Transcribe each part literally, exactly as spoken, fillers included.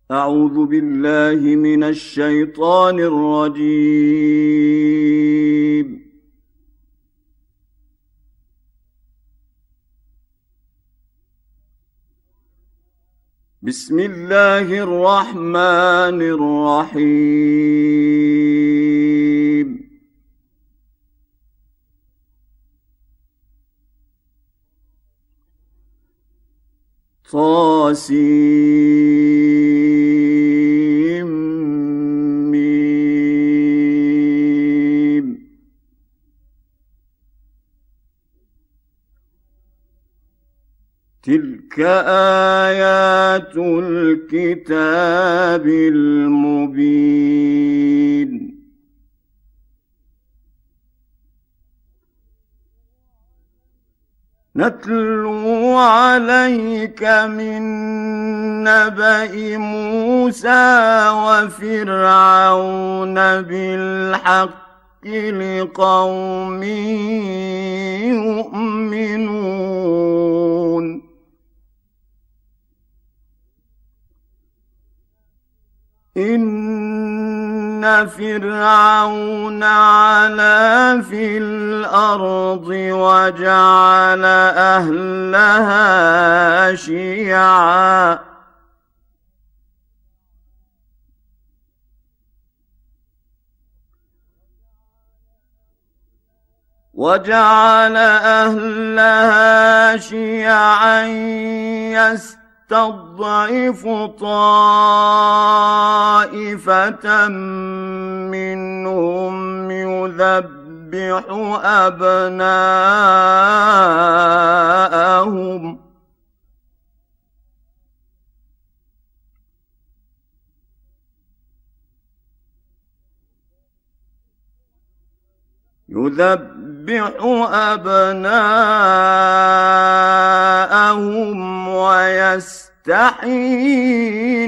أعوذ بالله من الشيطان الرجيم. بسم الله الرحمن الرحيم. طاسيم ميم. تلك آيات الكتاب المبين. نتلو عليك من نبأ موسى وفرعون بالحق لقوم يؤمنون. إن فرعون علا في الأرض وجعل أهلها شيعا وجعل أهلها شيعا يستضعف طائفة منهم يذبح أبناءهم يذبح أبناءهم ويستحيي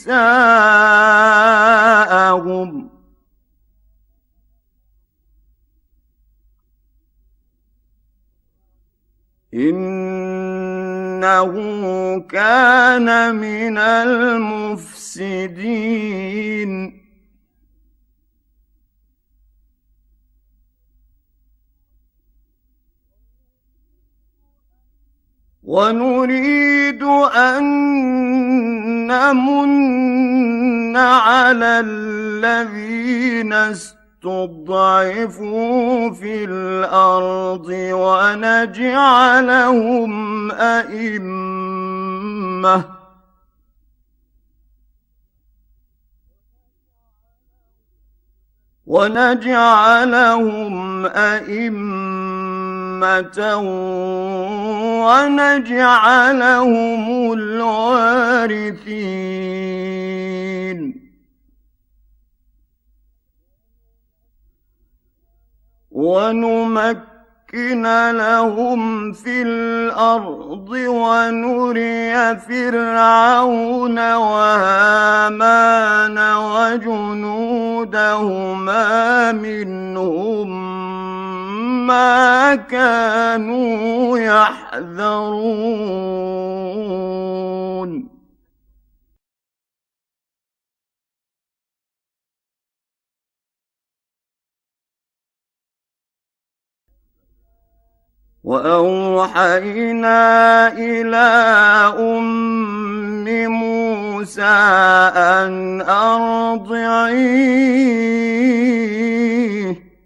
نساءهم إنه كان من المفسدين. ونريد أن نمن على الذين استضعفوا في الأرض ونجعلهم أئمة ونجعلهم أئمة ونجعلهم الوارثين. ونمكن لهم في الأرض ونري فرعون وهامان وجنودهما منهم ما كانوا يحذرون. وأوحينا إلى أم موسى أن أرضعيه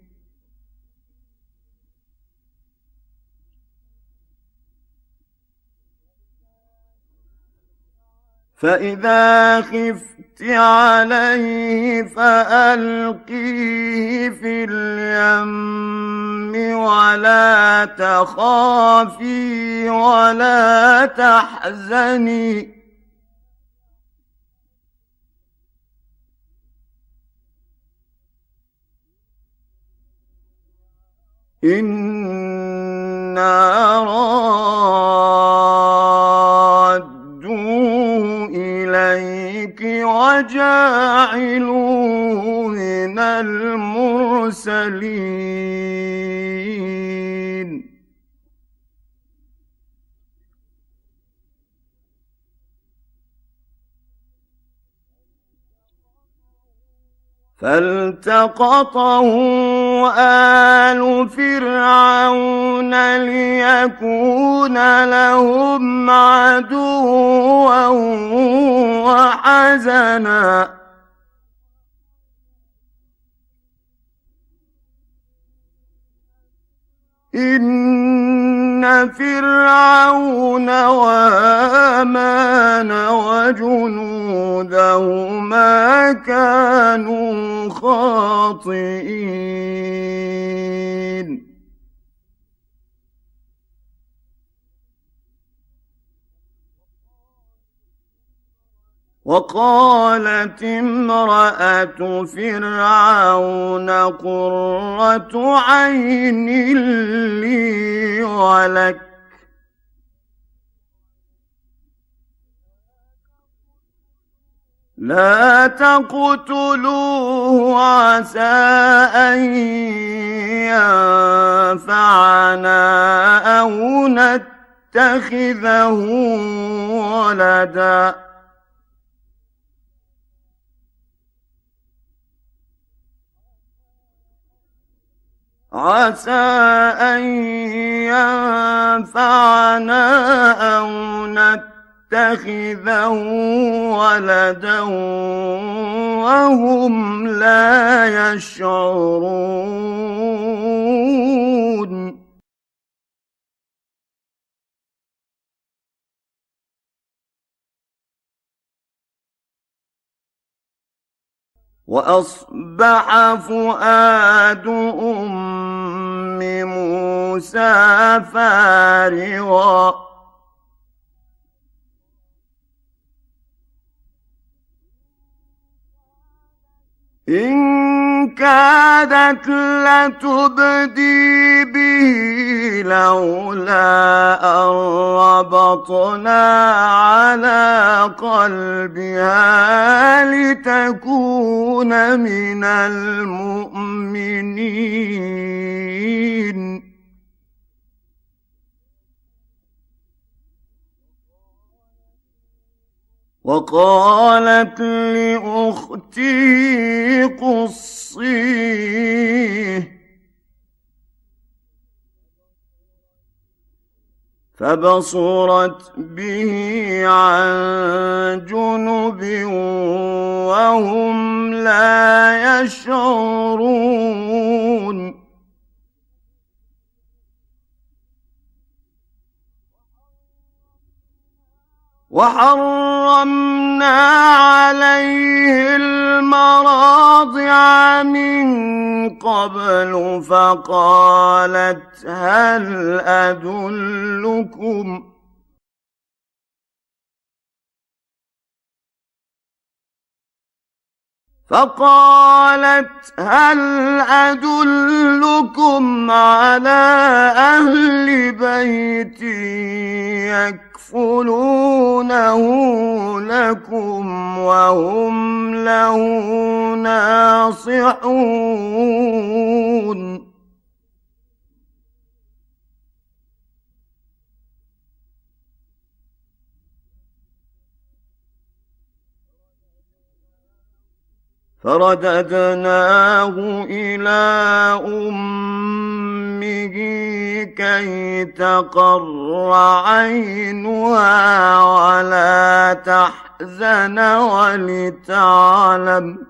فإذا خفت عليه فألقيه في اليم ولا تخافي ولا تحزني إنا رادوه إليك وجاعلوه من المرسلين. فالتقطه آل فرعون ليكون لهم عدوا وحزنا إن فرعون وهامان وجنودهما كانوا خاطئين وقالت امرأة فرعون قرة عين لي ولك لا تقتلوه عسى أن ينفعنا أو نتخذه ولدا عسى أن ينفعنا أو نتخذه ولدا وهم لا يشعرون وأصبح فؤاد أم موسى فارغا إن كادت لتبدي به لولا أن ربطنا على قلبها لتكون من المؤمنين وقالت لأخته قصيه فبصرت به عن جنب وهم لا يشعرون وحرمنا عليه المراضع من قبل فقالت هل أدلكم فقالت هل أدلكم على أهل بيت يكفلونه لكم وهم له ناصحون فرددناه إلى أمه كي تقر عينها ولا تحزن ولتعلم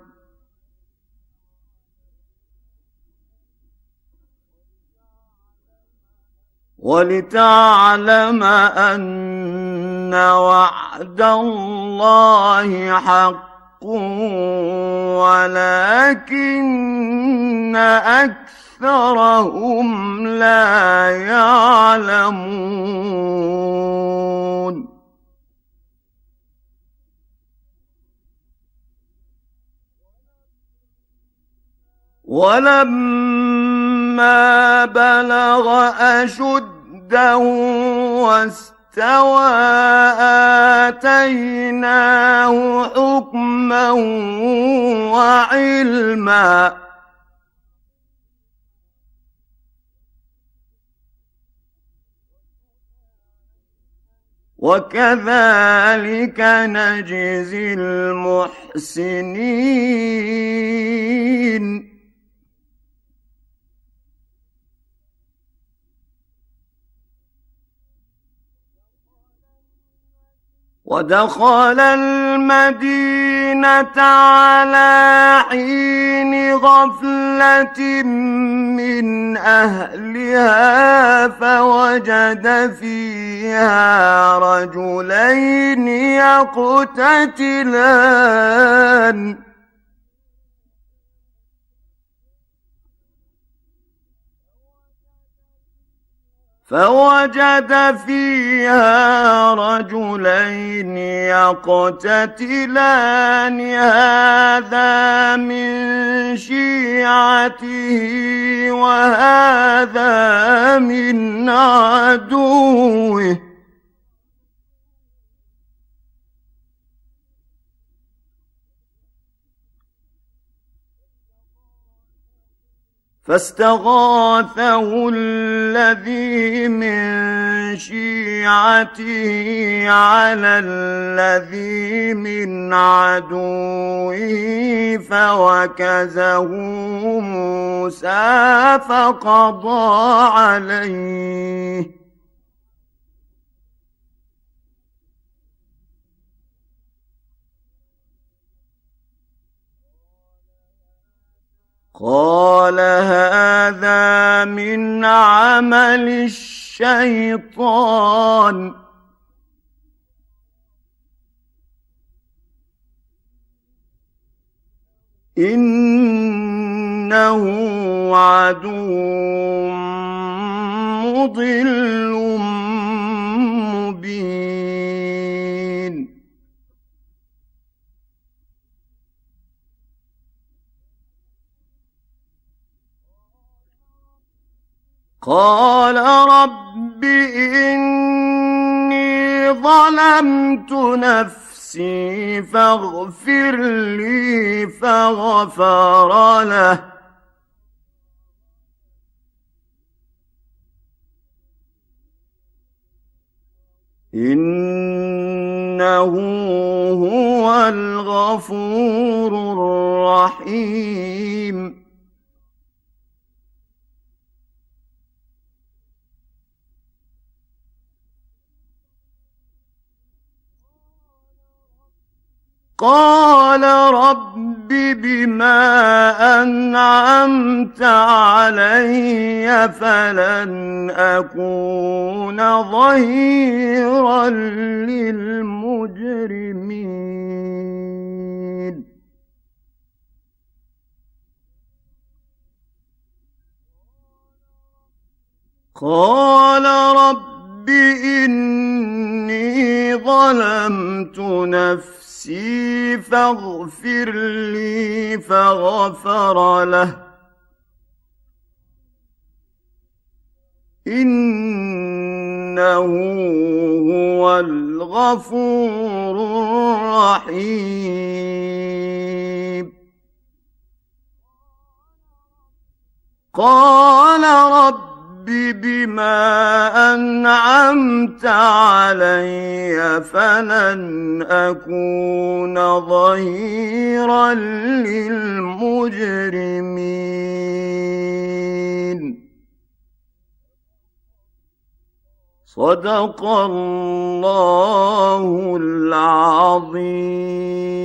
ولتعلم أن وعد الله حق ولكن أكثرهم لا يعلمون ولما بلغ أشده واستوى آتيناه حكما وعلما وكذلك نجزي المحسنين ودخل المدينة على حين غفلة من أهلها فوجد فيها رجلين يقتتلان فوجد فيها رجلين يقتتلان هذا من شيعته وهذا من عدوه فاستغاثه الذي من شيعته على الذي من عدوه فوكزه موسى فقضى عليه قال هذا من عمل الشيطان إنه عدو مضل مبين قال رب إني ظلمت نفسي فاغفر لي فغفر له إنه هو الغفور الرحيم قال رب بما أنعمت علي فلن أكون ظهيرا للمجرمين قال رب إني ظلمت نفسي فاغفر لي فغفر له إنه هو الغفور الرحيم قال رب بما أنعمت علي فلن أكون ظهيرا للمجرمين صدق الله العظيم.